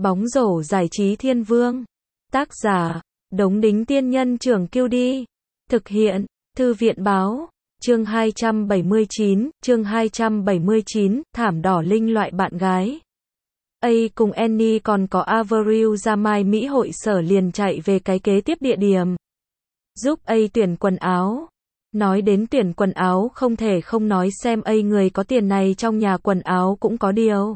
Bóng rổ giải trí thiên vương. Tác giả, Đống Đính Tiên Nhân Trưởng Kiêu Đi. Thực hiện, Thư viện Báo. Chương 279, thảm đỏ linh loại bạn gái. A cùng Annie còn có Avril ra Mai Mỹ hội sở liền chạy về cái kế tiếp địa điểm. Giúp A tuyển quần áo. Nói đến tuyển quần áo không thể không nói xem A người có tiền này trong nhà quần áo cũng có điều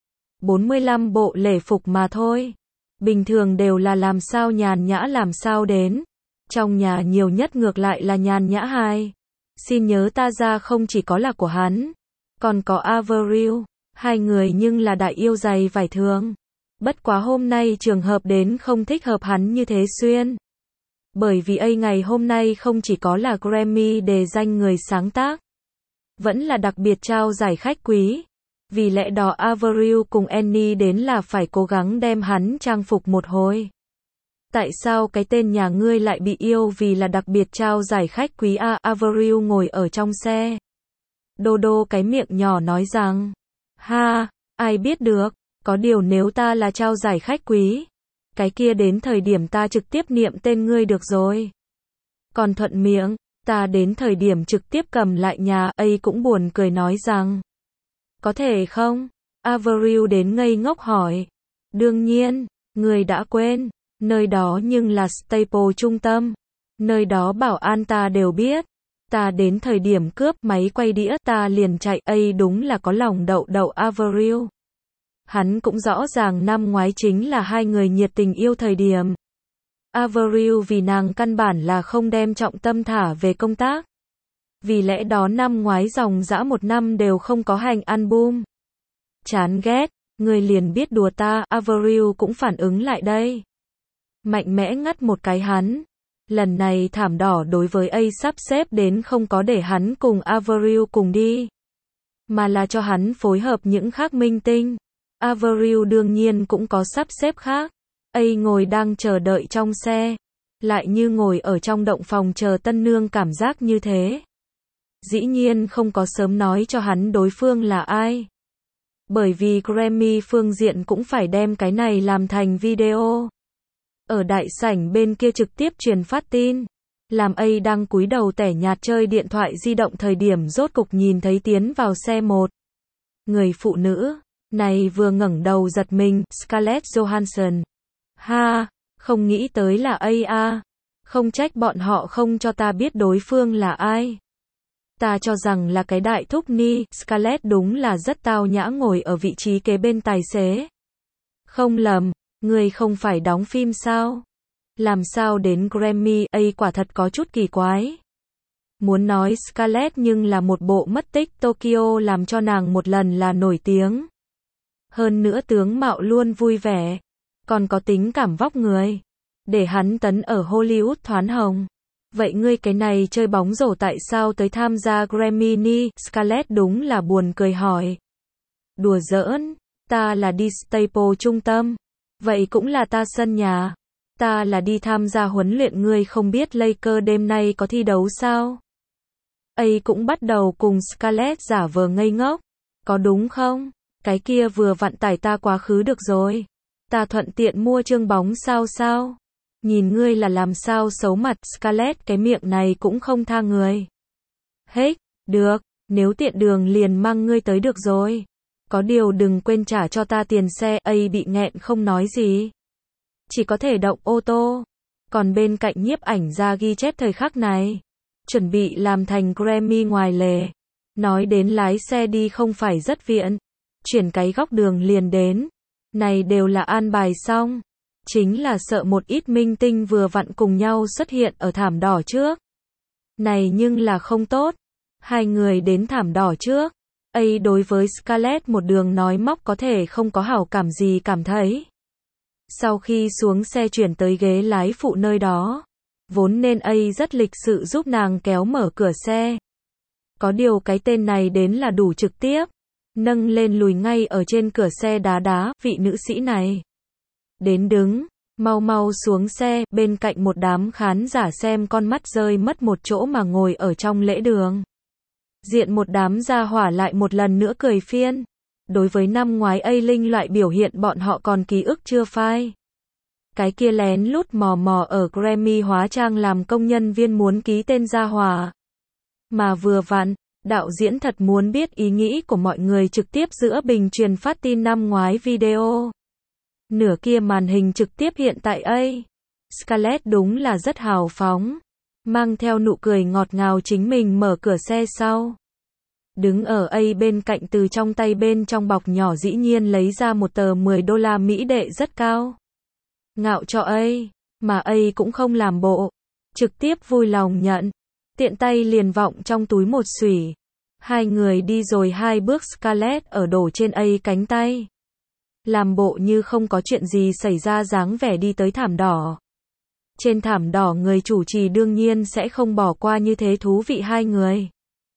45 bộ lễ phục mà thôi. Bình thường đều là làm sao nhàn nhã làm sao đến. Trong nhà nhiều nhất ngược lại là nhàn nhã hai. Xin nhớ ta ra không chỉ có là của hắn, còn có Avril, hai người nhưng là đại yêu giày vải thường. Bất quá hôm nay trường hợp đến không thích hợp hắn như thế xuyên. Bởi vì A ngày hôm nay không chỉ có là Grammy đề danh người sáng tác, vẫn là đặc biệt trao giải khách quý. Vì lẽ đó Avril cùng Annie đến là phải cố gắng đem hắn trang phục một hồi. Tại sao cái tên nhà ngươi lại bị yêu vì là đặc biệt trao giải khách quý à? Avril ngồi ở trong xe. Đô đô cái miệng nhỏ nói rằng, ha, ai biết được, có điều nếu ta là trao giải khách quý, cái kia đến thời điểm ta trực tiếp niệm tên ngươi được rồi. Còn thuận miệng, ta đến thời điểm trực tiếp cầm lại nhà. A cũng buồn cười nói rằng, có thể không? Avril đến ngây ngốc hỏi. Đương nhiên, ngươi đã quên, nơi đó nhưng là Staples trung tâm. Nơi đó bảo an ta đều biết. Ta đến thời điểm cướp máy quay đĩa ta liền chạy. A đúng là có lòng đậu đậu Avril. Hắn cũng rõ ràng năm ngoái chính là hai người nhiệt tình yêu thời điểm. Avril vì nàng căn bản là không đem trọng tâm thả về công tác. Vì lẽ đó năm ngoái dòng dã một năm đều không có hành album. Chán ghét, người liền biết đùa ta. Avril cũng phản ứng lại đây. Mạnh mẽ ngắt một cái hắn. Lần này thảm đỏ đối với A sắp xếp đến không có để hắn cùng Avril cùng đi, mà là cho hắn phối hợp những khác minh tinh. Avril đương nhiên cũng có sắp xếp khác. A ngồi đang chờ đợi trong xe, lại như ngồi ở trong động phòng chờ tân nương cảm giác như thế. Dĩ nhiên không có sớm nói cho hắn đối phương là ai. Bởi vì Grammy phương diện cũng phải đem cái này làm thành video. Ở đại sảnh bên kia trực tiếp truyền phát tin. Làm A đang cúi đầu tẻ nhạt chơi điện thoại di động thời điểm rốt cục nhìn thấy tiến vào xe một người phụ nữ. Này vừa ngẩng đầu giật mình, Scarlett Johansson. Ha, không nghĩ tới là A à. Không trách bọn họ không cho ta biết đối phương là ai. Ta cho rằng là cái đại thúc ni. Scarlett đúng là rất tao nhã ngồi ở vị trí kế bên tài xế. Không lầm, người không phải đóng phim sao? Làm sao đến Grammy? A quả thật có chút kỳ quái. Muốn nói Scarlett nhưng là một bộ mất tích Tokyo làm cho nàng một lần là nổi tiếng. Hơn nữa tướng mạo luôn vui vẻ, còn có tính cảm vóc người, để hắn tấn ở Hollywood thoán hồng. Vậy ngươi cái này chơi bóng rổ tại sao tới tham gia Grammy ni? Scarlett đúng là buồn cười hỏi. Đùa giỡn, ta là đi Staples trung tâm. Vậy cũng là ta sân nhà. Ta là đi tham gia huấn luyện, ngươi không biết Lakers đêm nay có thi đấu sao? A cũng bắt đầu cùng Scarlett giả vờ ngây ngốc. Có đúng không? Cái kia vừa vặn tải ta quá khứ được rồi. Ta thuận tiện mua chương bóng sao? Nhìn ngươi là làm sao xấu mặt. Scarlett cái miệng này cũng không tha người. Hết, được, nếu tiện đường liền mang ngươi tới được rồi. Có điều đừng quên trả cho ta tiền xe. A bị nghẹn không nói gì. Chỉ có thể động ô tô. Còn bên cạnh nhiếp ảnh ra ghi chép thời khắc này. Chuẩn bị làm thành Grammy ngoài lề. Nói đến lái xe đi không phải rất viện. Chuyển cái góc đường liền đến. Này đều là an bài xong. Chính là sợ một ít minh tinh vừa vặn cùng nhau xuất hiện ở thảm đỏ trước. Này nhưng là không tốt. Hai người đến thảm đỏ trước. A đối với Scarlett một đường nói móc có thể không có hảo cảm gì cảm thấy. Sau khi xuống xe chuyển tới ghế lái phụ nơi đó, vốn nên A rất lịch sự giúp nàng kéo mở cửa xe. Có điều cái tên này đến là đủ trực tiếp. Nâng lên lùi ngay ở trên cửa xe đá, vị nữ sĩ này. Đến đứng, mau xuống xe, bên cạnh một đám khán giả xem con mắt rơi mất một chỗ mà ngồi ở trong lễ đường. Diện một đám gia hỏa lại một lần nữa cười phiên. Đối với năm ngoái A Linh loại biểu hiện bọn họ còn ký ức chưa phai. Cái kia lén lút mò mò ở Grammy hóa trang làm công nhân viên muốn ký tên ra hòa. Mà vừa vặn, đạo diễn thật muốn biết ý nghĩ của mọi người trực tiếp giữa bình truyền phát tin năm ngoái video. Nửa kia màn hình trực tiếp hiện tại A. Scarlett đúng là rất hào phóng. Mang theo nụ cười ngọt ngào chính mình mở cửa xe sau. Đứng ở A bên cạnh từ trong tay bên trong bọc nhỏ dĩ nhiên lấy ra một tờ 10 đô la Mỹ đệ rất cao. Ngạo cho A, mà A cũng không làm bộ. Trực tiếp vui lòng nhận. Tiện tay liền vọng trong túi một xủy. Hai người đi rồi 2 bước Scarlett ở đổ trên A cánh tay. Làm bộ như không có chuyện gì xảy ra dáng vẻ đi tới thảm đỏ. Trên thảm đỏ người chủ trì đương nhiên sẽ không bỏ qua như thế thú vị hai người.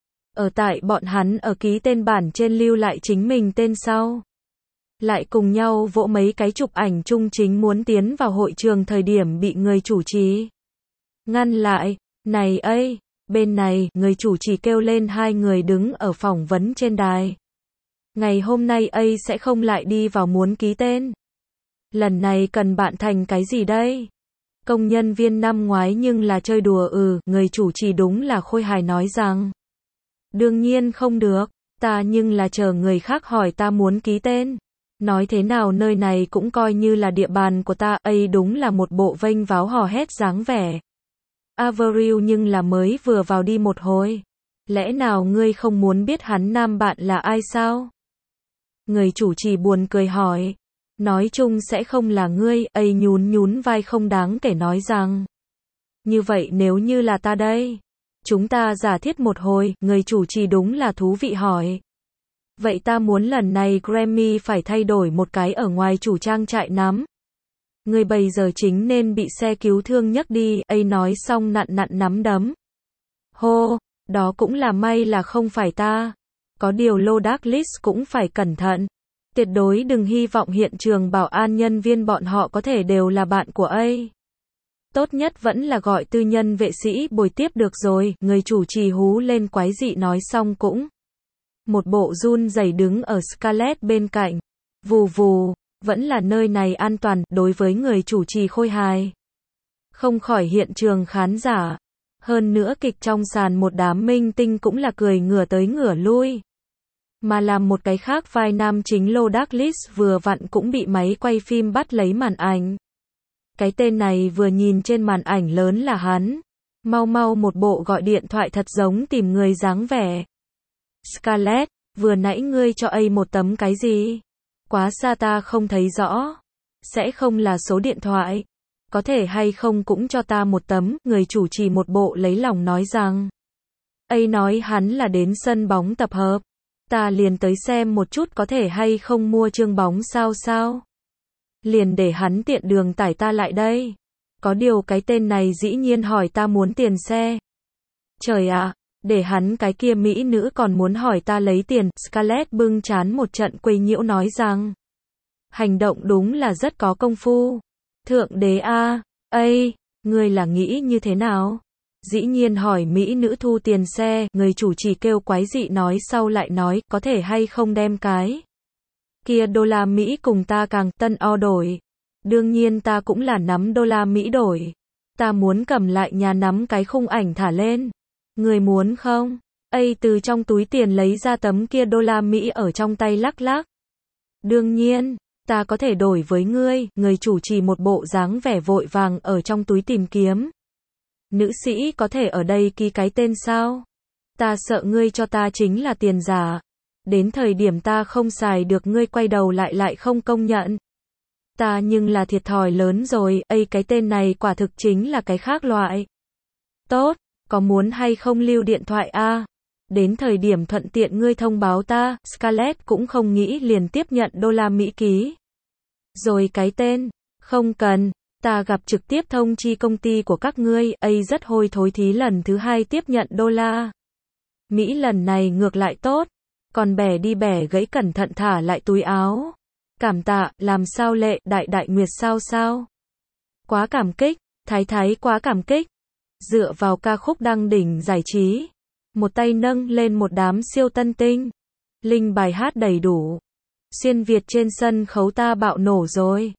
Ở tại bọn hắn ở ký tên bản trên lưu lại chính mình tên sau. Lại cùng nhau vỗ mấy cái chụp ảnh chung chính muốn tiến vào hội trường thời điểm bị người chủ trì ngăn lại. Này ấy, bên này, người chủ trì kêu lên hai người đứng ở phỏng vấn trên đài. Ngày hôm nay A sẽ không lại đi vào muốn ký tên. Lần này cần bạn thành cái gì đây? Công nhân viên năm ngoái nhưng là chơi đùa người chủ trì đúng là khôi hài nói rằng. Đương nhiên không được, ta nhưng là chờ người khác hỏi ta muốn ký tên. Nói thế nào nơi này cũng coi như là địa bàn của ta, A đúng là một bộ vênh váo hò hét dáng vẻ. Avril nhưng là mới vừa vào đi một hồi. Lẽ nào ngươi không muốn biết hắn nam bạn là ai sao? Người chủ trì buồn cười hỏi. Nói chung sẽ không là ngươi, A nhún nhún vai không đáng kể nói rằng. Như vậy nếu như là ta đây? Chúng ta giả thiết một hồi, người chủ trì đúng là thú vị hỏi. Vậy ta muốn lần này Grammy phải thay đổi một cái ở ngoài chủ trang trại nắm. Ngươi bây giờ chính nên bị xe cứu thương nhấc đi, A nói xong nặn nặn nắm đấm. Hô, đó cũng là may là không phải ta. Có điều Los Angeles cũng phải cẩn thận. Tuyệt đối đừng hy vọng hiện trường bảo an nhân viên bọn họ có thể đều là bạn của A. Tốt nhất vẫn là gọi tư nhân vệ sĩ bồi tiếp được rồi, người chủ trì hú lên quái dị nói xong cũng. Một bộ run rẩy đứng ở Scarlett bên cạnh. Vù vù, vẫn là nơi này an toàn, đối với người chủ trì khôi hài. Không khỏi hiện trường khán giả. Hơn nữa kịch trong sàn một đám minh tinh cũng là cười ngửa tới ngửa lui. Mà làm một cái khác vai nam chính Los Angeles vừa vặn cũng bị máy quay phim bắt lấy màn ảnh. Cái tên này vừa nhìn trên màn ảnh lớn là hắn. Mau mau một bộ gọi điện thoại thật giống tìm người dáng vẻ. Scarlett, vừa nãy ngươi cho A một tấm cái gì? Quá xa ta không thấy rõ. Sẽ không là số điện thoại. Có thể hay không cũng cho ta một tấm, người chủ trì một bộ lấy lòng nói rằng. A nói hắn là đến sân bóng tập hợp. Ta liền tới xem một chút có thể hay không mua chương bóng sao. Liền để hắn tiện đường tải ta lại đây. Có điều cái tên này dĩ nhiên hỏi ta muốn tiền xe. Trời ạ, để hắn cái kia mỹ nữ còn muốn hỏi ta lấy tiền. Scarlett bưng trán một trận quấy nhiễu nói rằng. Hành động đúng là rất có công phu. Thượng đế a, ngươi là nghĩ như thế nào? Dĩ nhiên hỏi mỹ nữ thu tiền xe, người chủ trì kêu quái dị nói sau lại nói, có thể hay không đem cái kia đô la Mỹ cùng ta càng tân o đổi. Đương nhiên ta cũng là nắm đô la Mỹ đổi. Ta muốn cầm lại nhà nắm cái khung ảnh thả lên. Người muốn không? A từ trong túi tiền lấy ra tấm kia đô la Mỹ ở trong tay lắc lắc. Đương nhiên, ta có thể đổi với ngươi, người chủ trì một bộ dáng vẻ vội vàng ở trong túi tìm kiếm. Nữ sĩ có thể ở đây ký cái tên sao? Ta sợ ngươi cho ta chính là tiền giả. Đến thời điểm ta không xài được ngươi quay đầu lại không công nhận. Ta nhưng là thiệt thòi lớn rồi, cái tên này quả thực chính là cái khác loại. Tốt, có muốn hay không lưu điện thoại a? Đến thời điểm thuận tiện ngươi thông báo ta, Scarlett cũng không nghĩ liền tiếp nhận đô la Mỹ ký. Rồi cái tên, không cần, ta gặp trực tiếp thông chi công ty của các ngươi, A rất hôi thối thí lần thứ hai tiếp nhận đô la Mỹ lần này ngược lại tốt, còn bẻ đi bẻ gãy cẩn thận thả lại túi áo. Cảm tạ, làm sao lệ, đại nguyệt sao? Quá cảm kích, thái quá cảm kích. Dựa vào ca khúc đăng đỉnh giải trí. Một tay nâng lên một đám siêu tân tinh. Linh bài hát đầy đủ. Xuyên Việt trên sân khấu ta bạo nổ rồi.